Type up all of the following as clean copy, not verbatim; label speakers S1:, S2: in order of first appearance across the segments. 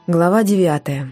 S1: Глава 9.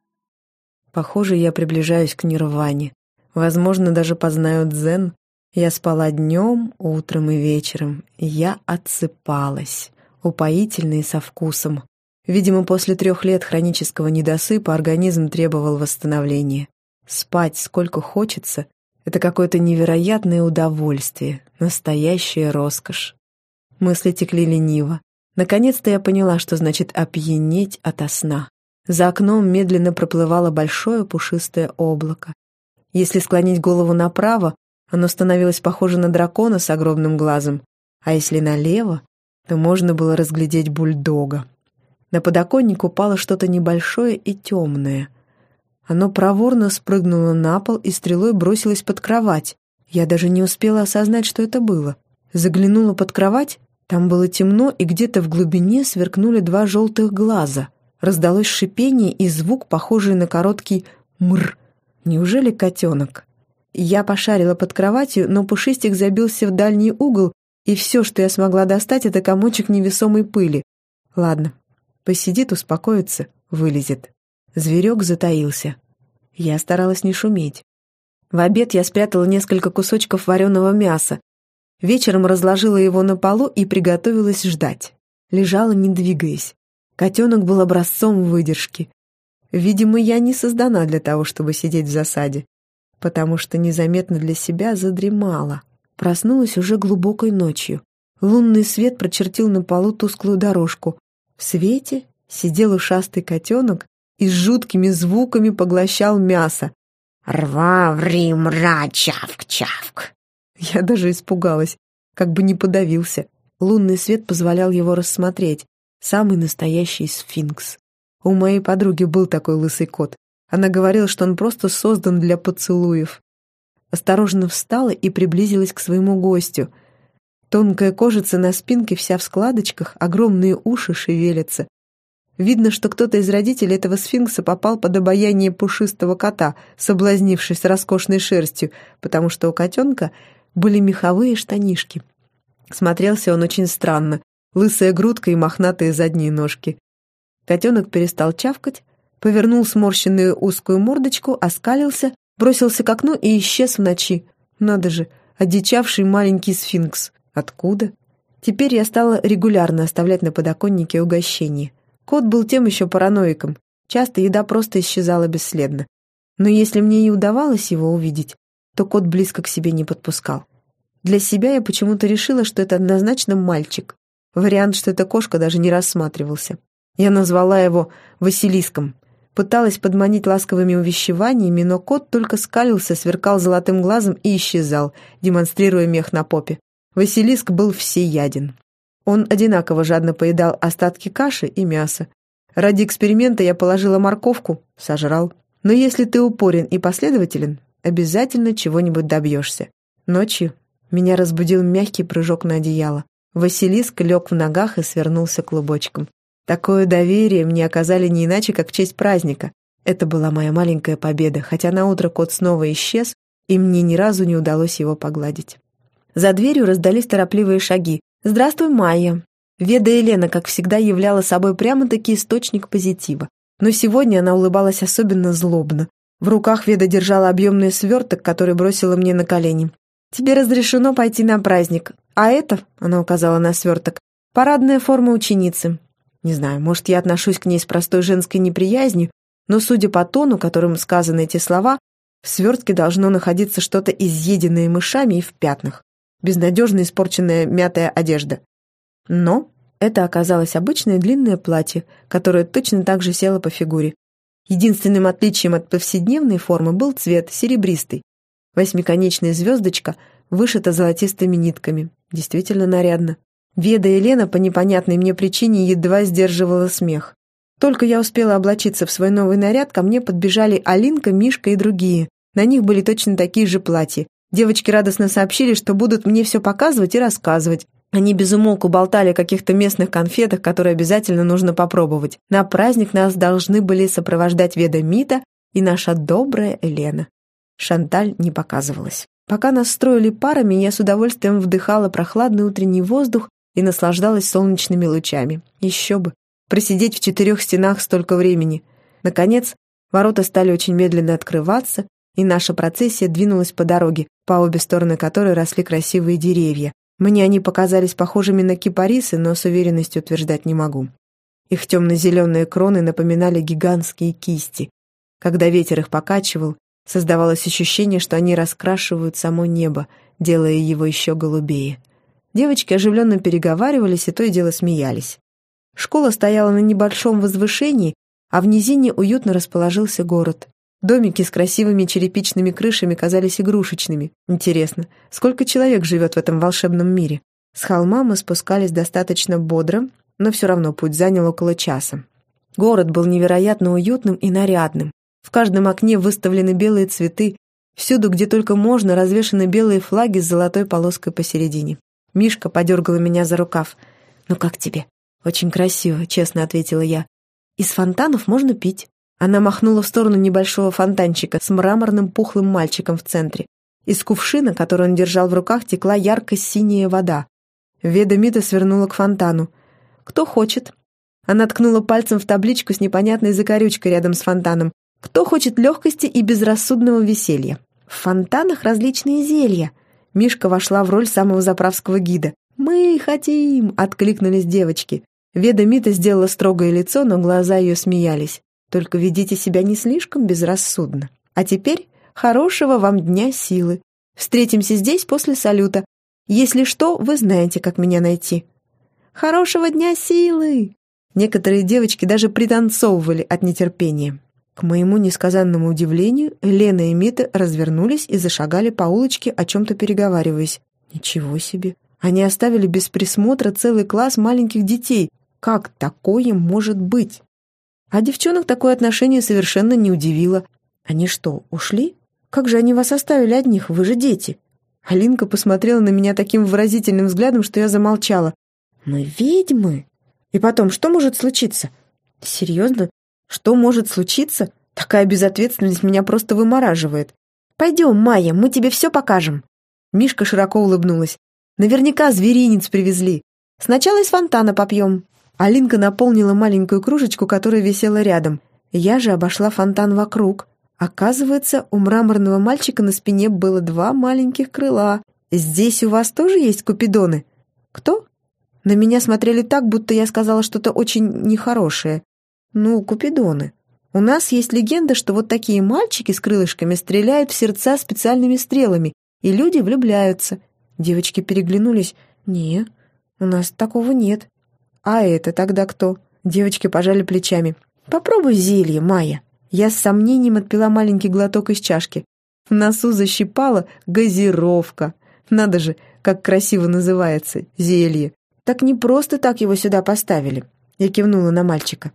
S1: Похоже, я приближаюсь к нирване. Возможно, даже познаю дзен. Я спала днем, утром и вечером. Я отсыпалась. Упоительно и со вкусом. Видимо, после 3 лет хронического недосыпа организм требовал восстановления. Спать сколько хочется — это какое-то невероятное удовольствие, настоящая роскошь. Мысли текли лениво. Наконец-то я поняла, что значит опьянеть ото сна. За окном медленно проплывало большое пушистое облако. Если склонить голову направо, оно становилось похоже на дракона с огромным глазом, а если налево, то можно было разглядеть бульдога. На подоконник упало что-то небольшое и темное. Оно проворно спрыгнуло на пол и стрелой бросилось под кровать. Я даже не успела осознать, что это было. Заглянула под кровать. Там было темно, и где-то в глубине сверкнули 2 желтых глаза. Раздалось шипение и звук, похожий на короткий «мр». Неужели котенок? Я пошарила под кроватью, но пушистик забился в дальний угол, и все, что я смогла достать, это комочек невесомой пыли. Ладно, посидит, успокоится, вылезет. Зверек затаился. Я старалась не шуметь. В обед я спрятала несколько кусочков вареного мяса. Вечером разложила его на полу и приготовилась ждать. Лежала, не двигаясь. Котенок был образцом выдержки. Видимо, я не создана для того, чтобы сидеть в засаде, потому что незаметно для себя задремала. Проснулась уже глубокой ночью. Лунный свет прочертил на полу тусклую дорожку. В свете сидел ушастый котенок и с жуткими звуками поглощал мясо. «Рва-ври-мра, чавк-чавк!» Я даже испугалась, как бы не подавился. Лунный свет позволял его рассмотреть. Самый настоящий сфинкс. У моей подруги был такой лысый кот. Она говорила, что он просто создан для поцелуев. Осторожно встала и приблизилась к своему гостю. Тонкая кожица на спинке вся в складочках, огромные уши шевелятся. Видно, что кто-то из родителей этого сфинкса попал под обаяние пушистого кота, соблазнившись роскошной шерстью, потому что у котенка были меховые штанишки. Смотрелся он очень странно, лысая грудка и мохнатые задние ножки. Котенок перестал чавкать, повернул сморщенную узкую мордочку, оскалился, бросился к окну и исчез в ночи. Надо же, одичавший маленький сфинкс. Откуда? Теперь я стала регулярно оставлять на подоконнике угощение. Кот был тем еще параноиком. Часто еда просто исчезала бесследно. Но если мне и удавалось его увидеть, то кот близко к себе не подпускал. Для себя я почему-то решила, что это однозначно мальчик. Вариант, что это кошка, даже не рассматривался. Я назвала его Василиском. Пыталась подманить ласковыми увещеваниями, но кот только скалился, сверкал золотым глазом и исчезал, демонстрируя мех на попе. Василиск был всеяден. Он одинаково жадно поедал остатки каши и мяса. Ради эксперимента я положила морковку, сожрал. Но если ты упорен и последователен, обязательно чего-нибудь добьешься. Ночью меня разбудил мягкий прыжок на одеяло. Василиск лег в ногах и свернулся клубочком. Такое доверие мне оказали не иначе, как в честь праздника. Это была моя маленькая победа, хотя наутро кот снова исчез, и мне ни разу не удалось его погладить. За дверью раздались торопливые шаги. «Здравствуй, Майя!» Веда Елена, как всегда, являла собой прямо-таки источник позитива. Но сегодня она улыбалась особенно злобно. В руках Веда держала объемный сверток, который бросила мне на колени. «Тебе разрешено пойти на праздник. А это, — она указала на сверток, — парадная форма ученицы. Не знаю, может, я отношусь к ней с простой женской неприязнью, но, судя по тону, которым сказаны эти слова, в свертке должно находиться что-то изъеденное мышами и в пятнах. Безнадежно испорченная мятая одежда. Но это оказалось обычное длинное платье, которое точно так же село по фигуре. Единственным отличием от повседневной формы был цвет серебристый. 8-конечная звездочка вышита золотистыми нитками. Действительно нарядно. Веда Елена по непонятной мне причине едва сдерживала смех. Только я успела облачиться в свой новый наряд, ко мне подбежали Алинка, Мишка и другие. На них были точно такие же платья. Девочки радостно сообщили, что будут мне все показывать и рассказывать. Они безумолку болтали о каких-то местных конфетах, которые обязательно нужно попробовать. На праздник нас должны были сопровождать Веда Мита и наша добрая Елена. Шанталь не показывалась. Пока нас строили парами, я с удовольствием вдыхала прохладный утренний воздух и наслаждалась солнечными лучами. Еще бы! просидеть в 4 стенах столько времени. Наконец, ворота стали очень медленно открываться, и наша процессия двинулась по дороге, по обе стороны которой росли красивые деревья. Мне они показались похожими на кипарисы, но с уверенностью утверждать не могу. Их темно-зеленые кроны напоминали гигантские кисти. Когда ветер их покачивал, создавалось ощущение, что они раскрашивают само небо, делая его еще голубее. Девочки оживленно переговаривались и то и дело смеялись. Школа стояла на небольшом возвышении, а в низине уютно расположился город. Домики с красивыми черепичными крышами казались игрушечными. Интересно, сколько человек живет в этом волшебном мире? С холма мы спускались достаточно бодро, но все равно путь занял около часа. Город был невероятно уютным и нарядным. В каждом окне выставлены белые цветы, всюду, где только можно, развешаны белые флаги с золотой полоской посередине. Мишка подергала меня за рукав. «Ну как тебе?» «Очень красиво», — честно ответила я. «Из фонтанов можно пить». Она махнула в сторону небольшого фонтанчика с мраморным пухлым мальчиком в центре. Из кувшина, который он держал в руках, текла ярко-синяя вода. Веда Мита свернула к фонтану. «Кто хочет?» Она ткнула пальцем в табличку с непонятной закорючкой рядом с фонтаном. «Кто хочет легкости и безрассудного веселья?» «В фонтанах различные зелья». Мишка вошла в роль самого заправского гида. «Мы хотим!» — откликнулись девочки. Веда Мита сделала строгое лицо, но глаза ее смеялись. «Только ведите себя не слишком безрассудно. А теперь хорошего вам дня силы. Встретимся здесь после салюта. Если что, вы знаете, как меня найти». «Хорошего дня силы!» Некоторые девочки даже пританцовывали от нетерпения. К моему несказанному удивлению, Лена и Мита развернулись и зашагали по улочке, о чем-то переговариваясь. Ничего себе! Они оставили без присмотра целый класс маленьких детей. Как такое может быть? А девчонок такое отношение совершенно не удивило. Они что, ушли? Как же они вас оставили одних? Вы же дети. Алинка посмотрела на меня таким выразительным взглядом, что я замолчала. Мы ведьмы. И потом, что может случиться? Серьезно? Что может случиться? Такая безответственность меня просто вымораживает. Пойдем, Майя, мы тебе все покажем. Мишка широко улыбнулась. Наверняка зверинец привезли. Сначала из фонтана попьем. Алинка наполнила маленькую кружечку, которая висела рядом. Я же обошла фонтан вокруг. Оказывается, у мраморного мальчика на спине было 2 маленьких крыла. «Здесь у вас тоже есть купидоны?» «Кто?» На меня смотрели так, будто я сказала что-то очень нехорошее. «Ну, купидоны. У нас есть легенда, что вот такие мальчики с крылышками стреляют в сердца специальными стрелами, и люди влюбляются». Девочки переглянулись. «Не, у нас такого нет». «А это тогда кто?» Девочки пожали плечами. «Попробуй зелье, Майя». Я с сомнением отпила маленький глоток из чашки. В носу защипала газировка. Надо же, как красиво называется зелье. Так не просто так его сюда поставили. Я кивнула на мальчика.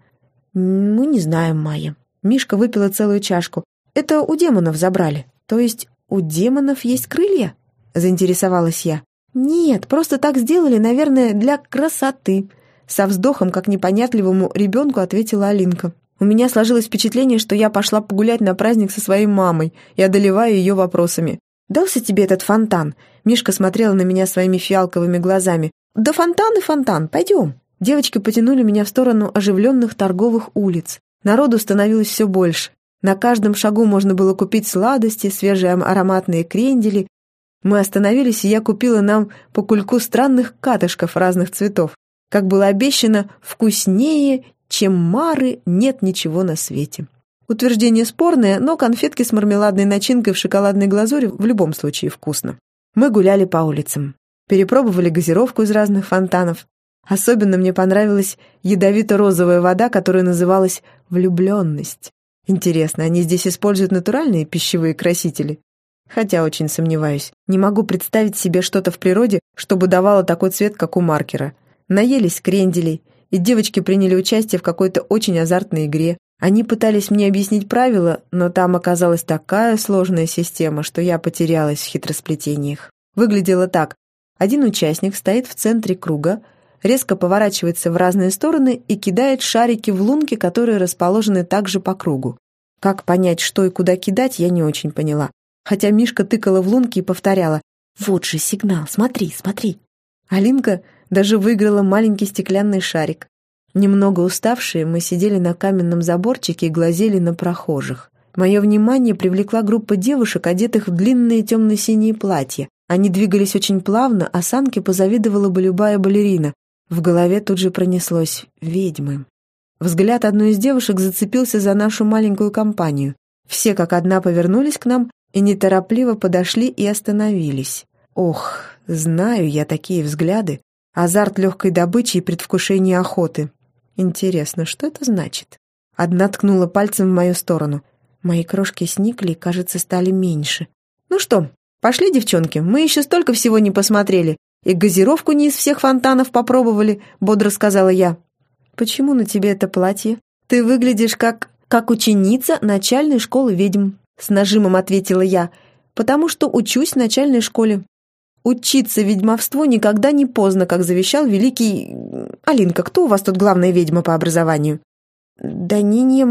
S1: «Мы не знаем, Майя». Мишка выпила целую чашку. «Это у демонов забрали». «То есть у демонов есть крылья?» Заинтересовалась я. «Нет, просто так сделали, наверное, для красоты». Со вздохом, как непонятливому ребенку, ответила Алинка. У меня сложилось впечатление, что я пошла погулять на праздник со своей мамой и одолеваю ее вопросами. «Дался тебе этот фонтан?» Мишка смотрела на меня своими фиалковыми глазами. «Да фонтан и фонтан, пойдем». Девочки потянули меня в сторону оживленных торговых улиц. Народу становилось все больше. На каждом шагу можно было купить сладости, свежие ароматные крендели. Мы остановились, и я купила нам по кульку странных катышков разных цветов. Как было обещано, вкуснее, чем мары, нет ничего на свете. Утверждение спорное, но конфетки с мармеладной начинкой в шоколадной глазури в любом случае вкусно. Мы гуляли по улицам. Перепробовали газировку из разных фонтанов. Особенно мне понравилась ядовито-розовая вода, которая называлась «влюбленность». Интересно, они здесь используют натуральные пищевые красители? Хотя очень сомневаюсь. Не могу представить себе что-то в природе, чтобы давало такой цвет, как у маркера. Наелись кренделей, и девочки приняли участие в какой-то очень азартной игре. Они пытались мне объяснить правила, но там оказалась такая сложная система, что я потерялась в хитросплетениях. Выглядело так. Один участник стоит в центре круга, резко поворачивается в разные стороны и кидает шарики в лунки, которые расположены также по кругу. Как понять, что и куда кидать, я не очень поняла. Хотя Мишка тыкала в лунки и повторяла: «Вот же сигнал, смотри, смотри». Алинка даже выиграла маленький стеклянный шарик. Немного уставшие, мы сидели на каменном заборчике и глазели на прохожих. Мое внимание привлекла группа девушек, одетых в длинные темно-синие платья. Они двигались очень плавно, осанке позавидовала бы любая балерина. В голове тут же пронеслось «ведьмы». Взгляд одной из девушек зацепился за нашу маленькую компанию. Все как одна повернулись к нам и неторопливо подошли и остановились. Ох, знаю я такие взгляды. Азарт легкой добычи и предвкушение охоты. Интересно, что это значит? Одна ткнула пальцем в мою сторону. Мои крошки сникли и, кажется, стали меньше. «Ну что, пошли, девчонки, мы еще столько всего не посмотрели. И газировку не из всех фонтанов попробовали», — бодро сказала я. «Почему на тебе это платье? Ты выглядишь как ученица начальной школы ведьм», — с нажимом ответила я, «потому что учусь в начальной школе. Учиться ведьмовству никогда не поздно, как завещал великий... Алинка, кто у вас тут главная ведьма по образованию?» «Данине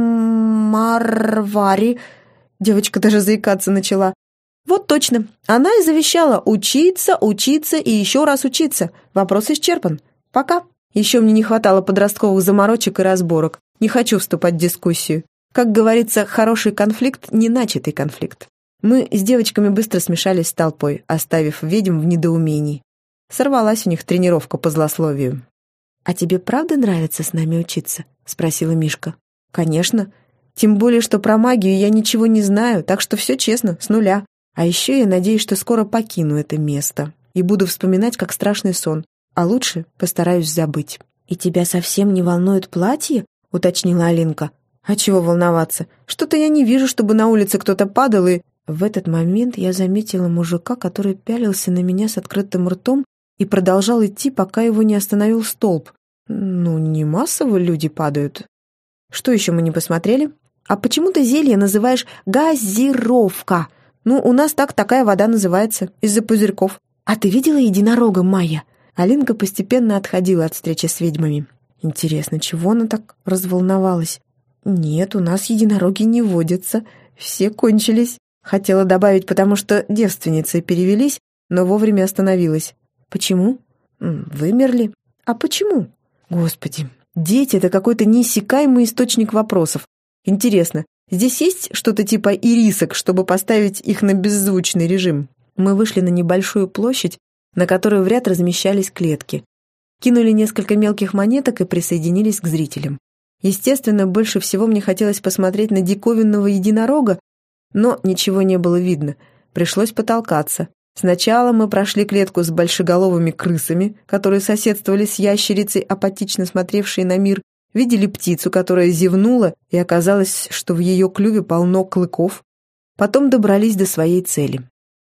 S1: Марвари», — девочка даже заикаться начала. «Вот точно, она и завещала учиться, учиться и еще раз учиться. Вопрос исчерпан. Пока». Еще мне не хватало подростковых заморочек и разборок. Не хочу вступать в дискуссию. Как говорится, хороший конфликт — не начатый конфликт. Мы с девочками быстро смешались с толпой, оставив ведьм в недоумении. Сорвалась у них тренировка по злословию. «А тебе правда нравится с нами учиться?» — спросила Мишка. «Конечно. Тем более, что про магию я ничего не знаю, так что все честно, с нуля. А еще я надеюсь, что скоро покину это место и буду вспоминать, как страшный сон. А лучше постараюсь забыть». «И тебя совсем не волнует платье?» — уточнила Алинка. «А чего волноваться? Что-то я не вижу, чтобы на улице кто-то падал и...» В этот момент я заметила мужика, который пялился на меня с открытым ртом и продолжал идти, пока его не остановил столб. Ну, не массово люди падают. «Что еще мы не посмотрели?» «А почему ты зелье называешь газировка?» «Ну, у нас такая вода называется, из-за пузырьков». «А ты видела единорога, Майя?» Алинка постепенно отходила от встречи с ведьмами. Интересно, чего она так разволновалась? «Нет, у нас единороги не водятся. Все кончились». Хотела добавить, потому что девственницы перевелись, но вовремя остановилась. «Почему?» «Вымерли». «А почему?» «Господи, дети — это какой-то неиссякаемый источник вопросов. Интересно, здесь есть что-то типа ирисок, чтобы поставить их на беззвучный режим?» Мы вышли на небольшую площадь, на которой в ряд размещались клетки. Кинули несколько мелких монеток и присоединились к зрителям. Естественно, больше всего мне хотелось посмотреть на диковинного единорога, но ничего не было видно. Пришлось потолкаться. Сначала мы прошли клетку с большеголовыми крысами, которые соседствовали с ящерицей, апатично смотревшей на мир, видели птицу, которая зевнула, и оказалось, что в ее клюве полно клыков. Потом добрались до своей цели.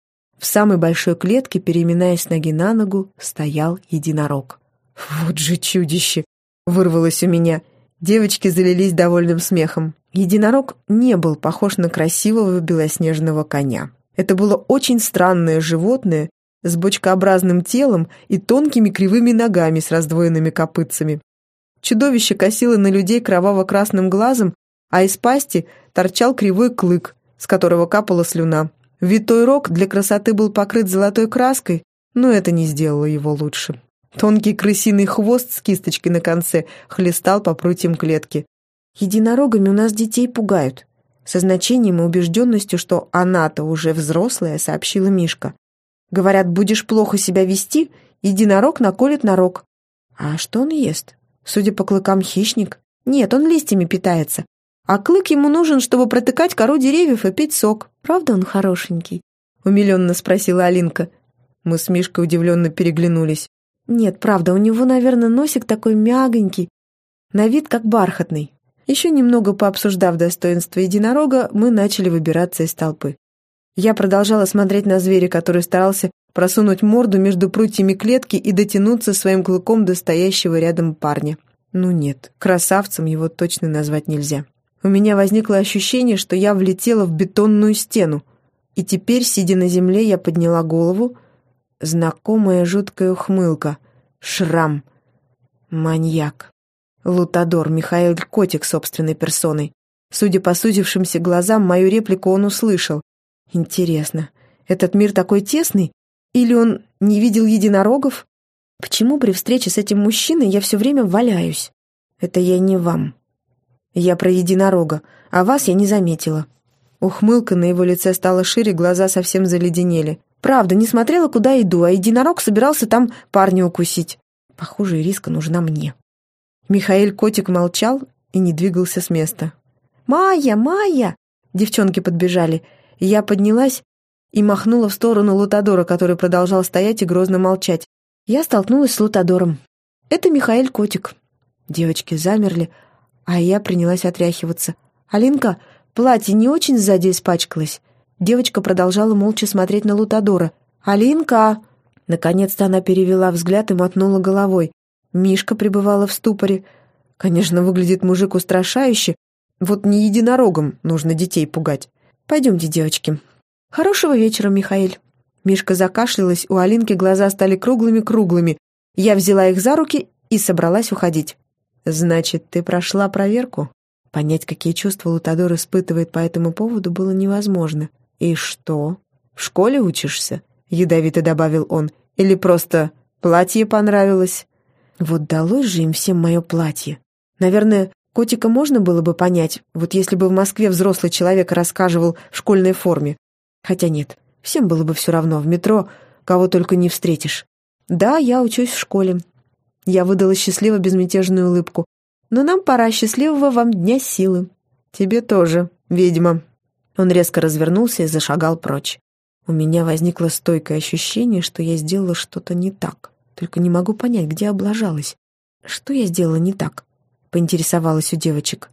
S1: В самой большой клетке, переминаясь с ноги на ногу, стоял единорог. «Вот же чудище!» — вырвалось у меня. Девочки залились довольным смехом. Единорог не был похож на красивого белоснежного коня. Это было очень странное животное с бочкообразным телом и тонкими кривыми ногами с раздвоенными копытцами. Чудовище косило на людей кроваво-красным глазом, а из пасти торчал кривой клык, с которого капала слюна. Витой рог для красоты был покрыт золотой краской, но это не сделало его лучше. Тонкий крысиный хвост с кисточкой на конце хлестал по прутьям клетки. «Единорогами у нас детей пугают», — со значением и убежденностью, что она-то уже взрослая, сообщила Мишка. «Говорят, будешь плохо себя вести, единорог наколет на рог». «А что он ест? Судя по клыкам, хищник». «Нет, он листьями питается. А клык ему нужен, чтобы протыкать кору деревьев и пить сок. Правда он хорошенький?» — умиленно спросила Алинка. Мы с Мишкой удивленно переглянулись. «Нет, правда, у него, наверное, носик такой мягонький, на вид как бархатный». Еще немного пообсуждав достоинства единорога, мы начали выбираться из толпы. Я продолжала смотреть на зверя, который старался просунуть морду между прутьями клетки и дотянуться своим клыком до стоящего рядом парня. Ну нет, красавцем его точно назвать нельзя. У меня возникло ощущение, что я влетела в бетонную стену. И теперь, сидя на земле, я подняла голову. Знакомая жуткая ухмылка. Шрам. Маньяк. Лутадор, Михаил Котик собственной персоной. Судя по сузившимся глазам, мою реплику он услышал. Интересно, этот мир такой тесный? Или он не видел единорогов? Почему при встрече с этим мужчиной я все время валяюсь? «Это я не вам. Я про единорога, а вас я не заметила». Ухмылка на его лице стала шире, глаза совсем заледенели. «Правда, не смотрела, куда иду, а единорог собирался там парня укусить. Похоже, Ириска нужна мне». Михаэль Котик молчал и не двигался с места. «Майя! Майя!» Девчонки подбежали. Я поднялась и махнула в сторону Лутадора, который продолжал стоять и грозно молчать. Я столкнулась с Лутадором. «Это Михаэль Котик». Девочки замерли, а я принялась отряхиваться. «Алинка, платье не очень сзади испачкалось?» Девочка продолжала молча смотреть на Лутадора. «Алинка!» Наконец-то она перевела взгляд и мотнула головой. Мишка пребывала в ступоре. Конечно, выглядит мужик устрашающе. Вот не единорогом нужно детей пугать. «Пойдемте, девочки». «Хорошего вечера, Михаэль». Мишка закашлялась, у Алинки глаза стали круглыми-круглыми. Я взяла их за руки и собралась уходить. «Значит, ты прошла проверку?» Понять, какие чувства Лутадор испытывает по этому поводу, было невозможно. «И что? В школе учишься?» — ядовито добавил он. «Или просто платье понравилось?» Вот далось же им всем мое платье. Наверное, Котика можно было бы понять, вот если бы в Москве взрослый человек рассказывал в школьной форме. Хотя нет, всем было бы все равно, в метро кого только не встретишь. «Да, я учусь в школе». Я выдала счастливо безмятежную улыбку. «Но нам пора, счастливого вам дня силы». «Тебе тоже, ведьма». Он резко развернулся и зашагал прочь. У меня возникло стойкое ощущение, что я сделала что-то не так. Только не могу понять, где облажалась. «Что я сделала не так?» — поинтересовалась у девочек.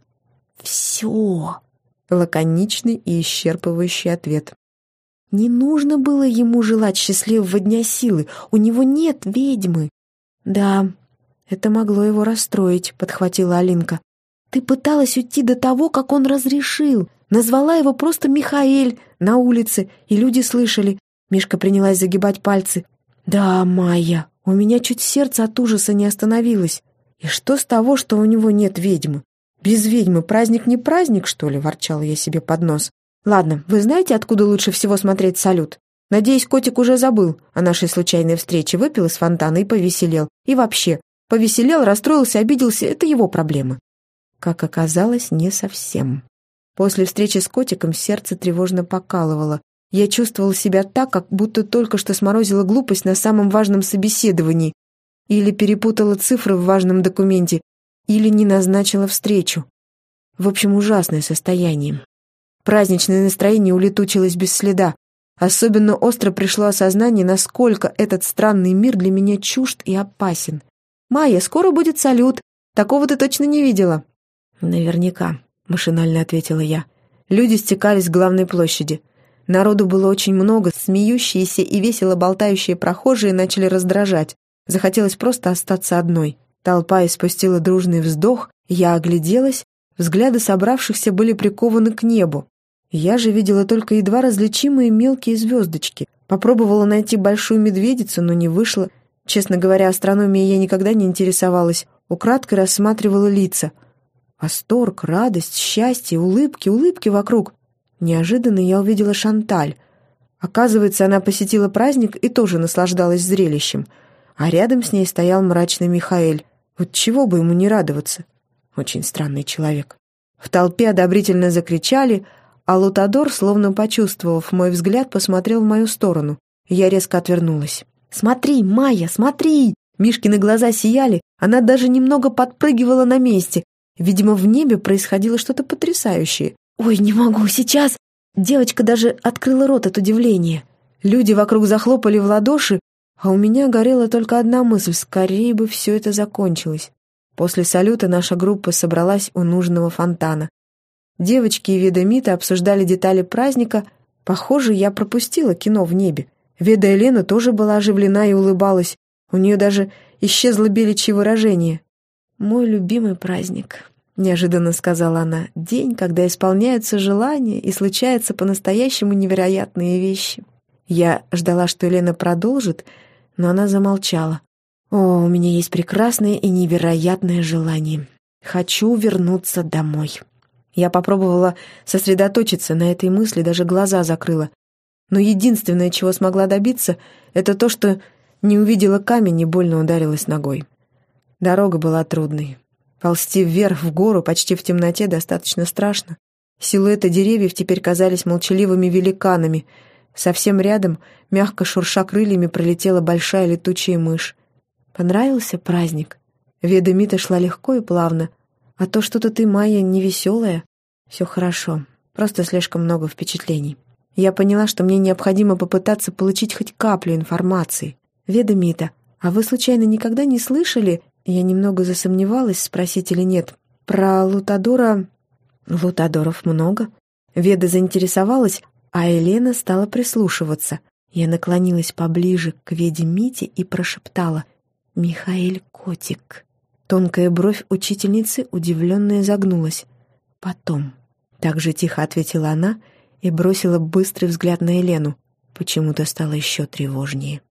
S1: «Все». Лаконичный и исчерпывающий ответ. Не нужно было ему желать счастливого дня силы. У него нет ведьмы. «Да, это могло его расстроить», — подхватила Алинка. «Ты пыталась уйти до того, как он разрешил. Назвала его просто Михаэль на улице, и люди слышали». Мишка принялась загибать пальцы. «Да, Майя, у меня чуть сердце от ужаса не остановилось. И что с того, что у него нет ведьмы? Без ведьмы праздник не праздник, что ли?» — ворчала я себе под нос. «Ладно, вы знаете, откуда лучше всего смотреть салют? Надеюсь, Котик уже забыл о нашей случайной встрече, выпил из фонтана и повеселел. И вообще, повеселел, расстроился, обиделся — это его проблемы». Как оказалось, не совсем. После встречи с Котиком сердце тревожно покалывало. Я чувствовала себя так, как будто только что сморозила глупость на самом важном собеседовании, или перепутала цифры в важном документе, или не назначила встречу. В общем, ужасное состояние. Праздничное настроение улетучилось без следа. Особенно остро пришло осознание, насколько этот странный мир для меня чужд и опасен. «Майя, скоро будет салют. Такого ты точно не видела?» «Наверняка», — машинально ответила я. Люди стекались к главной площади. Народу было очень много, смеющиеся и весело болтающие прохожие начали раздражать. Захотелось просто остаться одной. Толпа испустила дружный вздох, я огляделась, взгляды собравшихся были прикованы к небу. Я же видела только едва различимые мелкие звездочки. Попробовала найти большую медведицу, но не вышло. Честно говоря, астрономией я никогда не интересовалась. Украдкой рассматривала лица. Восторг, радость, счастье, улыбки вокруг. Неожиданно я увидела Шанталь. Оказывается, она посетила праздник и тоже наслаждалась зрелищем. А рядом с ней стоял мрачный Михаэль. Вот чего бы ему не радоваться? Очень странный человек. В толпе одобрительно закричали, а Лутадор, словно почувствовав мой взгляд, посмотрел в мою сторону. Я резко отвернулась. «Смотри, Майя, смотри!» Мишкины глаза сияли, она даже немного подпрыгивала на месте. Видимо, в небе происходило что-то потрясающее. «Ой, не могу, сейчас!» Девочка даже открыла рот от удивления. Люди вокруг захлопали в ладоши, а у меня горела только одна мысль — скорее бы все это закончилось. После салюта наша группа собралась у нужного фонтана. Девочки и Веда Мита обсуждали детали праздника. Похоже, я пропустила кино в небе. Веда Елена тоже была оживлена и улыбалась. У нее даже исчезло беличье выражение. «Мой любимый праздник», — неожиданно сказала она. «День, когда исполняются желания и случаются по-настоящему невероятные вещи». Я ждала, что Елена продолжит, но она замолчала. «О, у меня есть прекрасное и невероятное желание. Хочу вернуться домой». Я попробовала сосредоточиться на этой мысли, даже глаза закрыла. Но единственное, чего смогла добиться, это то, что не увидела камень и больно ударилась ногой. Дорога была трудной. Ползти вверх в гору почти в темноте достаточно страшно. Силуэты деревьев теперь казались молчаливыми великанами. Совсем рядом, мягко шурша крыльями, пролетела большая летучая мышь. Понравился праздник? Веда Мита шла легко и плавно. А то что-то ты, Майя, невеселая. Все хорошо, просто слишком много впечатлений. Я поняла, что мне необходимо попытаться получить хоть каплю информации. Веда Мита, а вы случайно никогда не слышали, я немного засомневалась, спросить или нет, про Лутадора? Лутадоров много. Веда заинтересовалась, а Елена стала прислушиваться. Я наклонилась поближе к Веде Мите и прошептала: «Михаэль Котик». Тонкая бровь учительницы удивленно изогнулась. «Потом». Так же тихо ответила она и бросила быстрый взгляд на Елену. Почему-то стало еще тревожнее.